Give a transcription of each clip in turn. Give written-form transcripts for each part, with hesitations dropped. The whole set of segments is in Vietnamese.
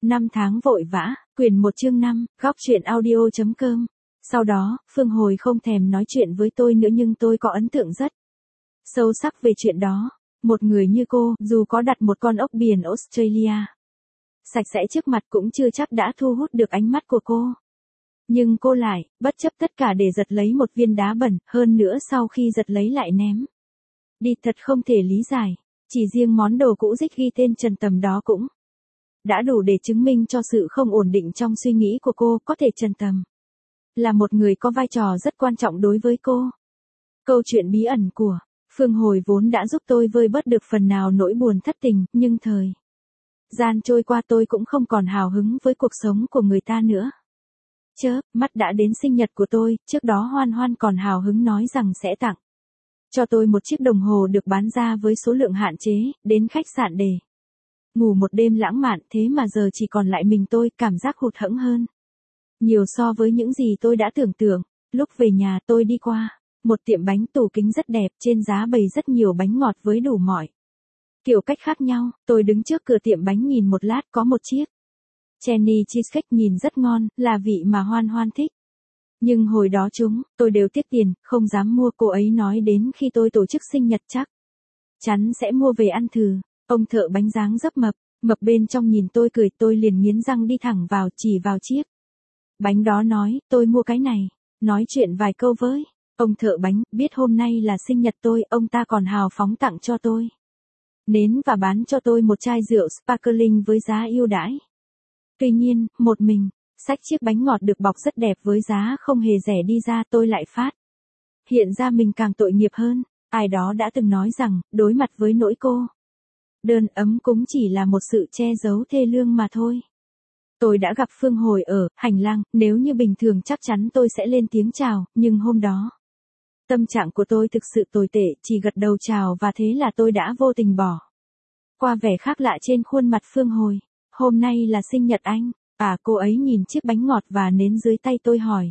Năm tháng vội vã, quyển 1 chương 5, góc truyện audio.com. Sau đó, Phương Hồi không thèm nói chuyện với tôi nữa nhưng tôi có ấn tượng rất sâu sắc về chuyện đó. Một người như cô, dù có đặt một con ốc biển Australia sạch sẽ trước mặt cũng chưa chắc đã thu hút được ánh mắt của cô. Nhưng cô lại, bất chấp tất cả để giật lấy một viên đá bẩn, hơn nữa sau khi giật lấy lại ném đi, thật không thể lý giải. Chỉ riêng món đồ cũ rích ghi tên Trần Tầm đó cũng đã đủ để chứng minh cho sự không ổn định trong suy nghĩ của cô. Có thể Trần Tầm là một người có vai trò rất quan trọng đối với cô. Câu chuyện bí ẩn của Phương Hồi vốn đã giúp tôi vơi bớt được phần nào nỗi buồn thất tình, nhưng thời gian trôi qua tôi cũng không còn hào hứng với cuộc sống của người ta nữa. Chớ, mắt đã đến sinh nhật của tôi, trước đó Hoan Hoan còn hào hứng nói rằng sẽ tặng cho tôi một chiếc đồng hồ được bán ra với số lượng hạn chế, đến khách sạn để ngủ một đêm lãng mạn. Thế mà giờ chỉ còn lại mình tôi, cảm giác hụt hẫng hơn nhiều so với những gì tôi đã tưởng tượng. Lúc về nhà tôi đi qua một tiệm bánh, tủ kính rất đẹp, trên giá bày rất nhiều bánh ngọt với đủ mọi kiểu cách khác nhau. Tôi đứng trước cửa tiệm bánh nhìn một lát, có một chiếc Jenny cheesecake nhìn rất ngon, là vị mà Hoan Hoan thích. Nhưng hồi đó tôi đều tiếc tiền, không dám mua. Cô ấy nói đến khi tôi tổ chức sinh nhật chắc chắn sẽ mua về ăn thử. Ông thợ bánh dáng dấp mập bên trong nhìn tôi cười, tôi liền nghiến răng đi thẳng vào, chỉ vào chiếc bánh đó nói, tôi mua cái này. Nói chuyện vài câu với ông thợ bánh, biết hôm nay là sinh nhật tôi, ông ta còn hào phóng tặng cho tôi nến và bán cho tôi một chai rượu sparkling với giá ưu đãi. Tuy nhiên, một mình xách chiếc bánh ngọt được bọc rất đẹp với giá không hề rẻ đi ra, tôi lại phát hiện ra mình càng tội nghiệp hơn. Ai đó đã từng nói rằng, đối mặt với nỗi cô đơn ấm cũng chỉ là một sự che giấu thê lương mà thôi. Tôi đã gặp Phương Hồi ở hành lang, nếu như bình thường chắc chắn tôi sẽ lên tiếng chào, nhưng hôm đó tâm trạng của tôi thực sự tồi tệ, chỉ gật đầu chào và thế là tôi đã vô tình bỏ qua vẻ khác lạ trên khuôn mặt Phương Hồi. Hôm nay là sinh nhật anh. À, cô ấy nhìn chiếc bánh ngọt và nến dưới tay tôi hỏi.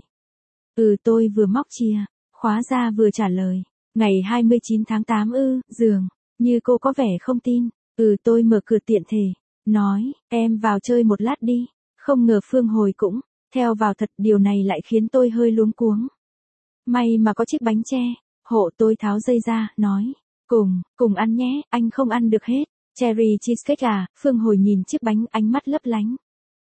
Tôi vừa móc chìa khóa ra vừa trả lời. Ngày 29 tháng 8 dường như cô có vẻ không tin. Tôi mở cửa tiện thể nói, em vào chơi một lát đi. Không ngờ Phương Hồi cũng theo vào thật, điều này lại khiến tôi hơi luống cuống. May mà có chiếc bánh tre hộ. Tôi tháo dây ra, nói, cùng ăn nhé, anh không ăn được hết. Cherry cheesecake à? Phương Hồi nhìn chiếc bánh, ánh mắt lấp lánh.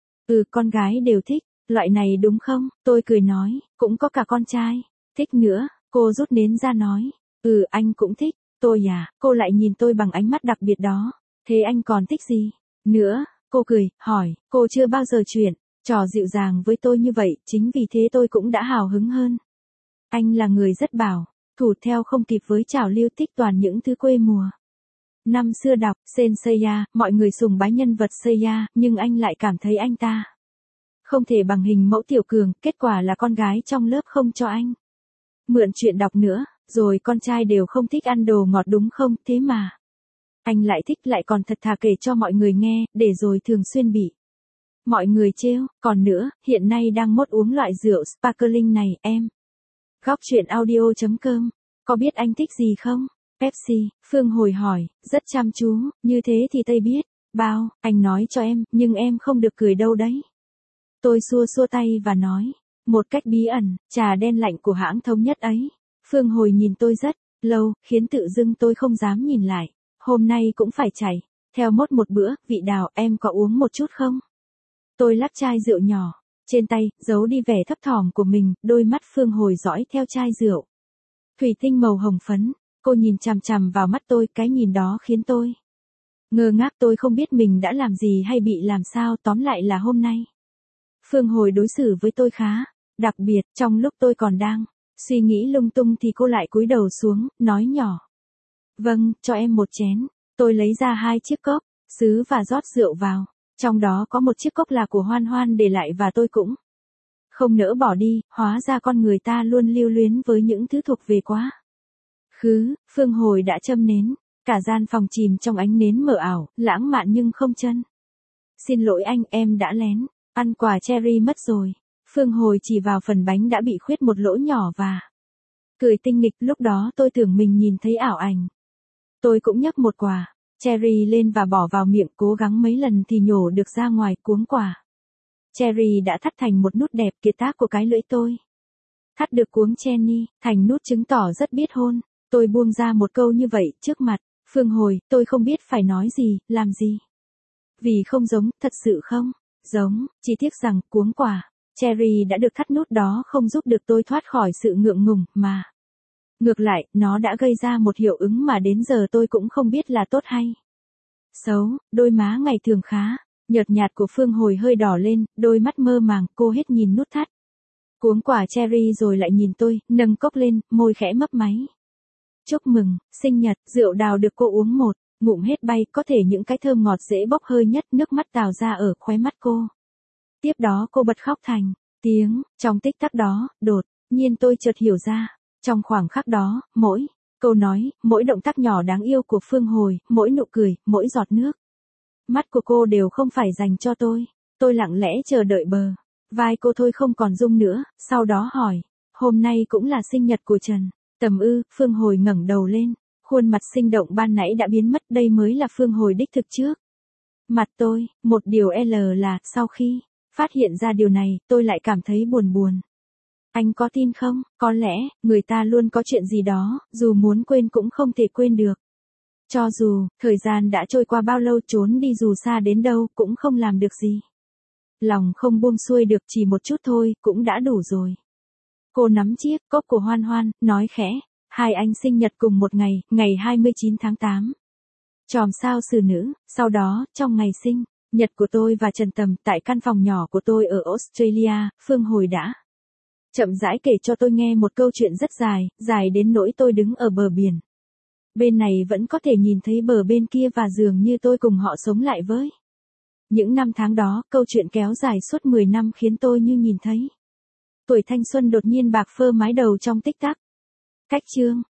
Con gái đều thích loại này đúng không? Tôi cười nói, cũng có cả con trai thích nữa. Cô rút nến ra nói, anh cũng thích. Tôi à? Cô lại nhìn tôi bằng ánh mắt đặc biệt đó. Thế anh còn thích gì nữa? Cô cười, hỏi, cô chưa bao giờ chuyện trò dịu dàng với tôi như vậy, chính vì thế tôi cũng đã hào hứng hơn. Anh là người rất bảo thủ, theo không kịp với trào lưu thích toàn những thứ quê mùa. Năm xưa đọc Senseiya, mọi người sùng bái nhân vật Seiya, nhưng anh lại cảm thấy anh ta không thể bằng hình mẫu Tiểu Cường. Kết quả là con gái trong lớp không cho anh mượn chuyện đọc nữa, rồi con trai đều không thích ăn đồ ngọt đúng không? Thế mà anh lại thích, lại còn thật thà kể cho mọi người nghe, để rồi thường xuyên bị mọi người trêu. Còn nữa, hiện nay đang mốt uống loại rượu sparkling này. Em góc truyện audio.com có biết anh thích gì không? Pepsi. Phương Hồi hỏi, rất chăm chú, như thế thì Tây biết bao, anh nói cho em, nhưng em không được cười đâu đấy. Tôi xua xua tay và nói, một cách bí ẩn, trà đen lạnh của hãng Thống Nhất ấy. Phương Hồi nhìn tôi rất lâu, khiến tự dưng tôi không dám nhìn lại. Hôm nay cũng phải chảy theo mốt một bữa. Vị đào, em có uống một chút không? Tôi lắc chai rượu nhỏ trên tay, giấu đi vẻ thấp thỏm của mình. Đôi mắt Phương Hồi dõi theo chai rượu thủy tinh màu hồng phấn. Cô nhìn chằm chằm vào mắt tôi, cái nhìn đó khiến tôi ngơ ngác. Tôi không biết mình đã làm gì hay bị làm sao, tóm lại là hôm nay Phương Hồi đối xử với tôi khá đặc biệt. Trong lúc tôi còn đang suy nghĩ lung tung thì cô lại cúi đầu xuống, nói nhỏ, vâng, cho em một chén. Tôi lấy ra 2 chiếc cốc sứ và rót rượu vào. Trong đó có một chiếc cốc là của Hoan Hoan để lại và tôi cũng không nỡ bỏ đi. Hóa ra con người ta luôn lưu luyến với những thứ thuộc về quá khứ. Phương Hồi đã châm nến, cả gian phòng chìm trong ánh nến mờ ảo, lãng mạn nhưng không chân. Xin lỗi anh, em đã lén ăn quả cherry mất rồi. Phương Hồi chỉ vào phần bánh đã bị khuyết một lỗ nhỏ và cười tinh nghịch. Lúc đó tôi tưởng mình nhìn thấy ảo ảnh. Tôi cũng nhấc một quả cherry lên và bỏ vào miệng, cố gắng mấy lần thì nhổ được ra ngoài cuống quả. Cherry đã thắt thành một nút đẹp, kiệt tác của cái lưỡi tôi. Thắt được cuống Jenny thành nút chứng tỏ rất biết hôn. Tôi buông ra một câu như vậy trước mặt Phương Hồi, tôi không biết phải nói gì, làm gì. Vì không giống, thật sự không giống, chỉ tiếc rằng cuống quả cherry đã được thắt nút đó không giúp được tôi thoát khỏi sự ngượng ngùng, mà ngược lại, nó đã gây ra một hiệu ứng mà đến giờ tôi cũng không biết là tốt hay xấu. Đôi má ngày thường khá nhợt nhạt của Phương Hồi hơi đỏ lên, đôi mắt mơ màng, cô hết nhìn nút thắt cuống quả cherry rồi lại nhìn tôi, nâng cốc lên, môi khẽ mấp máy. Chúc mừng, sinh nhật, rượu đào được cô uống một ngụm hết bay, có thể những cái thơm ngọt dễ bốc hơi nhất, nước mắt trào ra ở khóe mắt cô. Tiếp đó cô bật khóc thành tiếng, trong tích tắc đó, đột nhiên tôi chợt hiểu ra, trong khoảng khắc đó, mỗi câu nói, mỗi động tác nhỏ đáng yêu của Phương Hồi, mỗi nụ cười, mỗi giọt nước mắt của cô đều không phải dành cho tôi. Tôi lặng lẽ chờ đợi bờ vai cô thôi không còn rung nữa, sau đó hỏi, hôm nay cũng là sinh nhật của Trần Tầm ư? Phương Hồi ngẩng đầu lên, khuôn mặt sinh động ban nãy đã biến mất, đây mới là Phương Hồi đích thực trước mặt tôi. Một điều L là, sau khi phát hiện ra điều này, tôi lại cảm thấy buồn buồn. Anh có tin không? Có lẽ, người ta luôn có chuyện gì đó, dù muốn quên cũng không thể quên được. Cho dù, thời gian đã trôi qua bao lâu, trốn đi dù xa đến đâu, cũng không làm được gì. Lòng không buông xuôi được, chỉ một chút thôi, cũng đã đủ rồi. Cô nắm chiếc cốc của Hoan Hoan, nói khẽ, hai anh sinh nhật cùng một ngày, ngày 29 tháng 8. Chòm sao xử nữ. Sau đó, trong ngày sinh nhật của tôi và Trần Tầm, tại căn phòng nhỏ của tôi ở Australia, Phương Hồi đã chậm rãi kể cho tôi nghe một câu chuyện rất dài, dài đến nỗi tôi đứng ở bờ biển. Bên này vẫn có thể nhìn thấy bờ bên kia và dường như tôi cùng họ sống lại với. Những năm tháng đó, câu chuyện kéo dài suốt 10 năm khiến tôi như nhìn thấy tuổi thanh xuân đột nhiên bạc phơ mái đầu trong tích tắc. Cách chương